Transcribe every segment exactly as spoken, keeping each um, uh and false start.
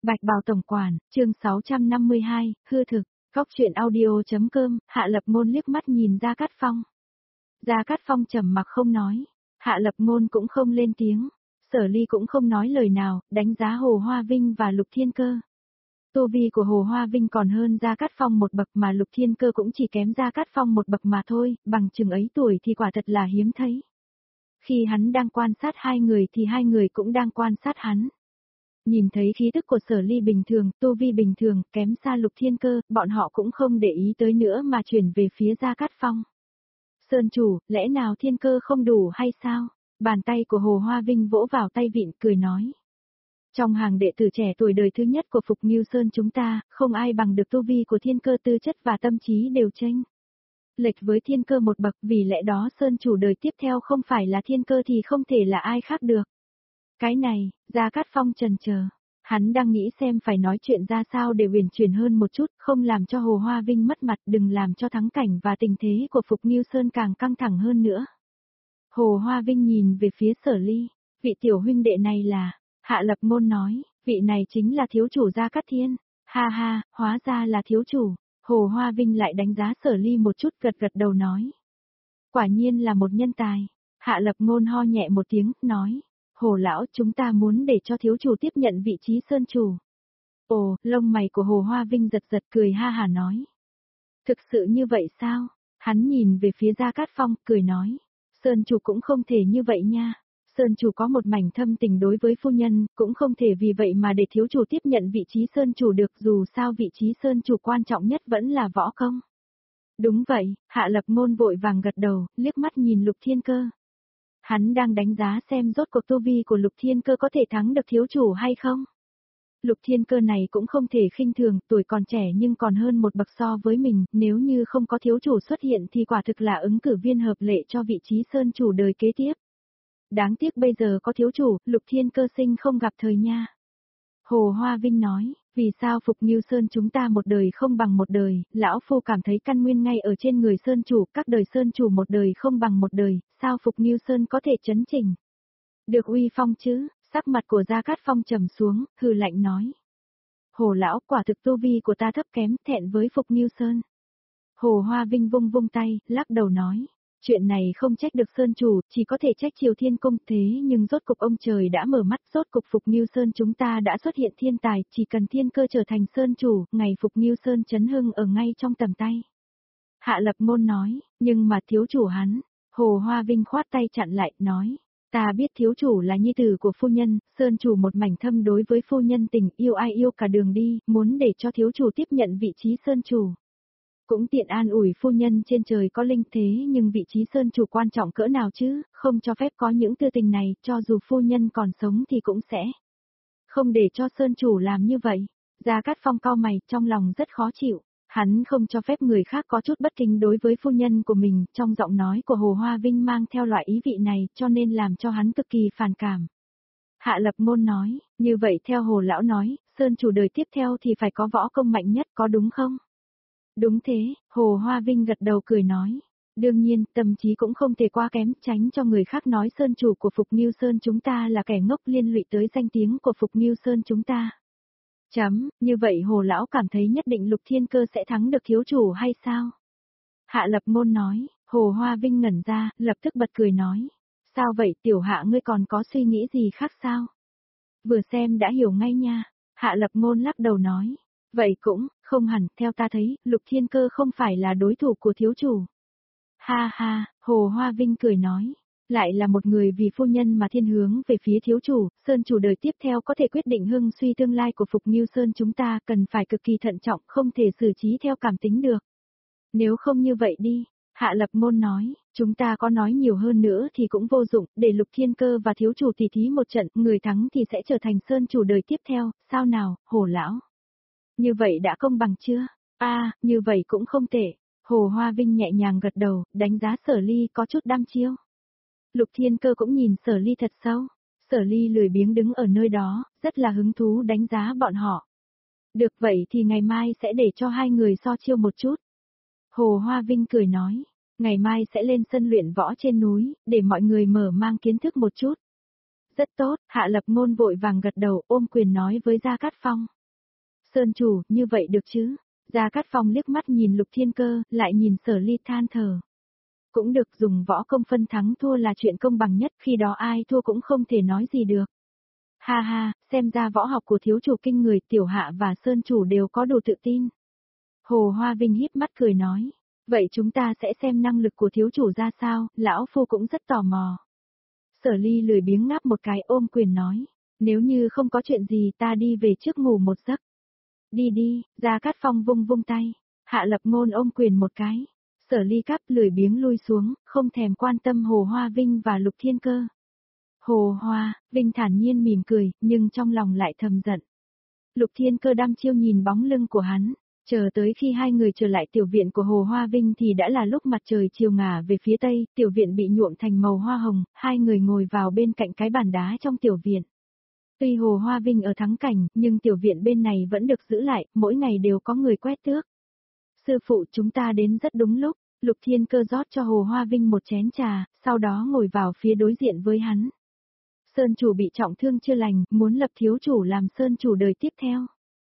Bạch Bào Tổng Quản, chương sáu trăm năm mươi hai, hư thực, góc truyện audio.com, Hạ Lập Ngôn liếc mắt nhìn Gia Cát Phong. Gia Cát Phong trầm mặc không nói, Hạ Lập Ngôn cũng không lên tiếng, Sở Ly cũng không nói lời nào, đánh giá Hồ Hoa Vinh và Lục Thiên Cơ. Tu vi của Hồ Hoa Vinh còn hơn Gia Cát Phong một bậc mà Lục Thiên Cơ cũng chỉ kém Gia Cát Phong một bậc mà thôi, bằng chừng ấy tuổi thì quả thật là hiếm thấy. Khi hắn đang quan sát hai người thì hai người cũng đang quan sát hắn. Nhìn thấy khí tức của Sở Ly bình thường, tu vi bình thường, kém xa Lục Thiên Cơ, bọn họ cũng không để ý tới nữa mà chuyển về phía Gia Cát Phong. Sơn chủ, lẽ nào Thiên Cơ không đủ hay sao? Bàn tay của Hồ Hoa Vinh vỗ vào tay vịn cười nói. Trong hàng đệ tử trẻ tuổi đời thứ nhất của Phục Ngưu Sơn chúng ta, không ai bằng được tu vi của Thiên Cơ, tư chất và tâm trí đều chênh lệch với Thiên Cơ một bậc, vì lẽ đó Sơn chủ đời tiếp theo không phải là Thiên Cơ thì không thể là ai khác được. Cái này, Gia Cát Phong chần chờ, hắn đang nghĩ xem phải nói chuyện ra sao để uyển chuyển hơn một chút, không làm cho Hồ Hoa Vinh mất mặt, đừng làm cho thắng cảnh và tình thế của Phục Ngưu Sơn càng căng thẳng hơn nữa. Hồ Hoa Vinh nhìn về phía Sở Ly, vị tiểu huynh đệ này là, Hạ Lập Ngôn nói, vị này chính là thiếu chủ Gia Cát Thiên, ha ha, hóa ra là thiếu chủ. Hồ Hoa Vinh lại đánh giá Sở Ly một chút, gật gật đầu nói. Quả nhiên là một nhân tài. Hạ Lập Ngôn ho nhẹ một tiếng, nói. Hồ lão, chúng ta muốn để cho thiếu chủ tiếp nhận vị trí sơn chủ. Ồ, lông mày của Hồ Hoa Vinh giật giật cười ha hà nói. Thực sự như vậy sao? Hắn nhìn về phía Gia Cát Phong, cười nói. Sơn chủ cũng không thể như vậy nha. Sơn chủ có một mảnh thâm tình đối với phu nhân, cũng không thể vì vậy mà để thiếu chủ tiếp nhận vị trí Sơn chủ được, dù sao vị trí Sơn chủ quan trọng nhất vẫn là võ công. Đúng vậy, Hạ Lập Ngôn vội vàng gật đầu, liếc mắt nhìn Lục Thiên Cơ. Hắn đang đánh giá xem rốt cuộc tu vi của Lục Thiên Cơ có thể thắng được thiếu chủ hay không. Lục Thiên Cơ này cũng không thể khinh thường, tuổi còn trẻ nhưng còn hơn một bậc so với mình, nếu như không có thiếu chủ xuất hiện thì quả thực là ứng cử viên hợp lệ cho vị trí Sơn chủ đời kế tiếp. Đáng tiếc bây giờ có thiếu chủ, Lục Thiên Cơ sinh không gặp thời nha. Hồ Hoa Vinh nói, vì sao Phục Ngưu Sơn chúng ta một đời không bằng một đời, lão phu cảm thấy căn nguyên ngay ở trên người Sơn chủ, các đời Sơn chủ một đời không bằng một đời, sao Phục Ngưu Sơn có thể chấn chỉnh được uy phong chứ? Sắc mặt của Gia Cát Phong trầm xuống, hừ lạnh nói. Hồ lão, quả thực tu vi của ta thấp kém, thẹn với Phục Ngưu Sơn. Hồ Hoa Vinh vung vung tay, lắc đầu nói. Chuyện này không trách được Sơn chủ, chỉ có thể trách Triều Thiên Cung, thế nhưng rốt cục ông trời đã mở mắt, rốt cục Phục Ngưu Sơn chúng ta đã xuất hiện thiên tài, chỉ cần Thiên Cơ trở thành Sơn chủ, ngày Phục Ngưu Sơn chấn hưng ở ngay trong tầm tay. Hạ Lập Ngôn nói, nhưng mà thiếu chủ hắn, Hồ Hoa Vinh khoát tay chặn lại, nói, ta biết thiếu chủ là nhi tử của phu nhân, Sơn chủ một mảnh thâm đối với phu nhân tình, yêu ai yêu cả đường đi, muốn để cho thiếu chủ tiếp nhận vị trí Sơn chủ. Cũng tiện an ủi phu nhân trên trời có linh, thế nhưng vị trí Sơn chủ quan trọng cỡ nào chứ, không cho phép có những tư tình này, cho dù phu nhân còn sống thì cũng sẽ không để cho Sơn chủ làm như vậy. Gia Cát Phong cau mày, trong lòng rất khó chịu, hắn không cho phép người khác có chút bất kính đối với phu nhân của mình, trong giọng nói của Hồ Hoa Vinh mang theo loại ý vị này, cho nên làm cho hắn cực kỳ phản cảm. Hạ Lập Ngôn nói, như vậy theo Hồ lão nói, Sơn chủ đời tiếp theo thì phải có võ công mạnh nhất, có đúng không? Đúng thế, Hồ Hoa Vinh gật đầu cười nói. Đương nhiên, tâm trí cũng không thể quá kém, tránh cho người khác nói Sơn chủ của Phục Ngưu Sơn chúng ta là kẻ ngốc, liên lụy tới danh tiếng của Phục Ngưu Sơn chúng ta. Chấm, như vậy Hồ lão cảm thấy nhất định Lục Thiên Cơ sẽ thắng được thiếu chủ hay sao? Hạ Lập Ngôn nói, Hồ Hoa Vinh ngẩn ra, lập tức bật cười nói. Sao vậy tiểu Hạ, ngươi còn có suy nghĩ gì khác sao? Vừa xem đã hiểu ngay nha. Hạ Lập Ngôn lắc đầu nói. Vậy cũng, không hẳn, theo ta thấy, Lục Thiên Cơ không phải là đối thủ của thiếu chủ. Ha ha, Hồ Hoa Vinh cười nói, lại là một người vì phu nhân mà thiên hướng về phía thiếu chủ, Sơn chủ đời tiếp theo có thể quyết định hưng suy tương lai của Phục Ngưu Sơn chúng ta, cần phải cực kỳ thận trọng, không thể xử trí theo cảm tính được. Nếu không như vậy đi, Hạ Lập Ngôn nói, chúng ta có nói nhiều hơn nữa thì cũng vô dụng, để Lục Thiên Cơ và thiếu chủ tỉ thí một trận, người thắng thì sẽ trở thành Sơn chủ đời tiếp theo, sao nào, Hồ lão? Như vậy đã công bằng chưa? A, à, như vậy cũng không tệ. Hồ Hoa Vinh nhẹ nhàng gật đầu, đánh giá Sở Ly có chút đăm chiêu. Lục Thiên Cơ cũng nhìn Sở Ly thật sâu. Sở Ly lười biếng đứng ở nơi đó, rất là hứng thú đánh giá bọn họ. Được vậy thì ngày mai sẽ để cho hai người so chiêu một chút. Hồ Hoa Vinh cười nói, ngày mai sẽ lên sân luyện võ trên núi, để mọi người mở mang kiến thức một chút. Rất tốt, Hạ Lập Ngôn vội vàng gật đầu, ôm quyền nói với Gia Cát Phong. Sơn chủ, như vậy được chứ? Gia Cát Phong liếc mắt nhìn Lục Thiên Cơ, lại nhìn Sở Ly than thở. Cũng được, dùng võ công phân thắng thua là chuyện công bằng nhất, khi đó ai thua cũng không thể nói gì được. Ha ha, xem ra võ học của thiếu chủ kinh người, tiểu hạ và Sơn chủ đều có đủ tự tin. Hồ Hoa Vinh híp mắt cười nói. Vậy chúng ta sẽ xem năng lực của thiếu chủ ra sao, lão phu cũng rất tò mò. Sở Ly lười biếng ngáp một cái ôm quyền nói. Nếu như không có chuyện gì ta đi về trước ngủ một giấc. Đi đi, Gia Cát Phong vung vung tay. Hạ Lập Ngôn ôm quyền một cái. Sở Ly cắp lười biếng lui xuống, không thèm quan tâm Hồ Hoa Vinh và Lục Thiên Cơ. Hồ Hoa, Vinh thản nhiên mỉm cười, nhưng trong lòng lại thầm giận. Lục Thiên Cơ đăm chiêu nhìn bóng lưng của hắn. Chờ tới khi hai người trở lại tiểu viện của Hồ Hoa Vinh thì đã là lúc mặt trời chiều ngả về phía tây, tiểu viện bị nhuộm thành màu hoa hồng, hai người ngồi vào bên cạnh cái bàn đá trong tiểu viện. Tuy Hồ Hoa Vinh ở thắng cảnh, nhưng tiểu viện bên này vẫn được giữ lại, mỗi ngày đều có người quét tước. Sư phụ, chúng ta đến rất đúng lúc, Lục Thiên Cơ rót cho Hồ Hoa Vinh một chén trà, sau đó ngồi vào phía đối diện với hắn. Sơn chủ bị trọng thương chưa lành, muốn lập thiếu chủ làm sơn chủ đời tiếp theo.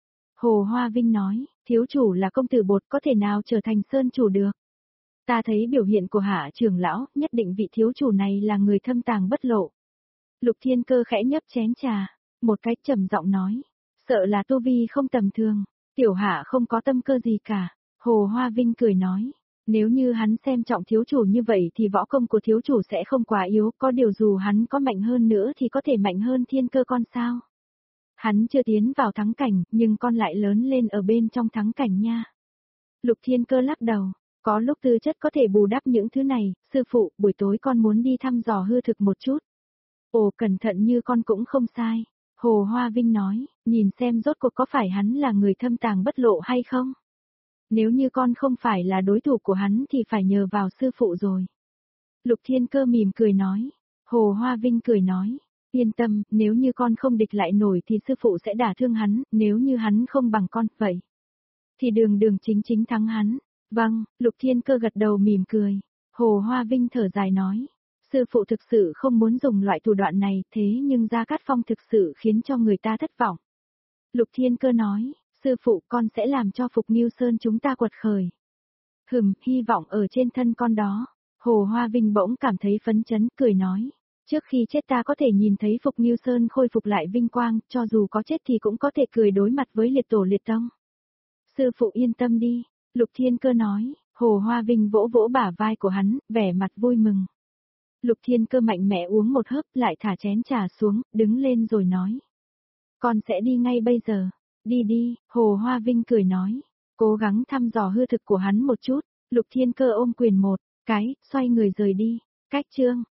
Hồ Hoa Vinh nói, thiếu chủ là công tử bột có thể nào trở thành sơn chủ được. Ta thấy biểu hiện của Hạ trưởng lão, nhất định vị thiếu chủ này là người thâm tàng bất lộ. Lục Thiên Cơ khẽ nhấp chén trà, một cách trầm giọng nói, sợ là tu vi không tầm thường, tiểu Hạ không có tâm cơ gì cả. Hồ Hoa Vinh cười nói, nếu như hắn xem trọng thiếu chủ như vậy thì võ công của thiếu chủ sẽ không quá yếu, có điều dù hắn có mạnh hơn nữa thì có thể mạnh hơn Thiên Cơ con sao. Hắn chưa tiến vào thắng cảnh, nhưng con lại lớn lên ở bên trong thắng cảnh nha. Lục Thiên Cơ lắc đầu, có lúc tư chất có thể bù đắp những thứ này, sư phụ, buổi tối con muốn đi thăm dò hư thực một chút. Ồ, cẩn thận như con cũng không sai. Hồ Hoa Vinh nói, nhìn xem rốt cuộc có phải hắn là người thâm tàng bất lộ hay không. Nếu như con không phải là đối thủ của hắn thì phải nhờ vào sư phụ rồi. Lục Thiên Cơ mỉm cười nói. Hồ Hoa Vinh cười nói. Yên tâm, nếu như con không địch lại nổi thì sư phụ sẽ đả thương hắn, nếu như hắn không bằng con, vậy. Thì đường đường chính chính thắng hắn. Vâng, Lục Thiên Cơ gật đầu mỉm cười. Hồ Hoa Vinh thở dài nói. Sư phụ thực sự không muốn dùng loại thủ đoạn này, thế nhưng Gia Cát Phong thực sự khiến cho người ta thất vọng. Lục Thiên Cơ nói. Sư phụ, con sẽ làm cho Phục Nghiêu Sơn chúng ta quật khởi. Hừm, hy vọng ở trên thân con đó. Hồ Hoa Vinh bỗng cảm thấy phấn chấn, cười nói. Trước khi chết ta có thể nhìn thấy Phục Nghiêu Sơn khôi phục lại vinh quang, cho dù có chết thì cũng có thể cười đối mặt với liệt tổ liệt tông. Sư phụ yên tâm đi, Lục Thiên Cơ nói. Hồ Hoa Vinh vỗ vỗ bả vai của hắn, vẻ mặt vui mừng. Lục Thiên Cơ mạnh mẽ uống một hớp, lại thả chén trà xuống, đứng lên rồi nói. Con sẽ đi ngay bây giờ. Đi đi, Hồ Hoa Vinh cười nói. Cố gắng thăm dò hư thực của hắn một chút. Lục Thiên Cơ ôm quyền một cái, xoay người rời đi. Cách chương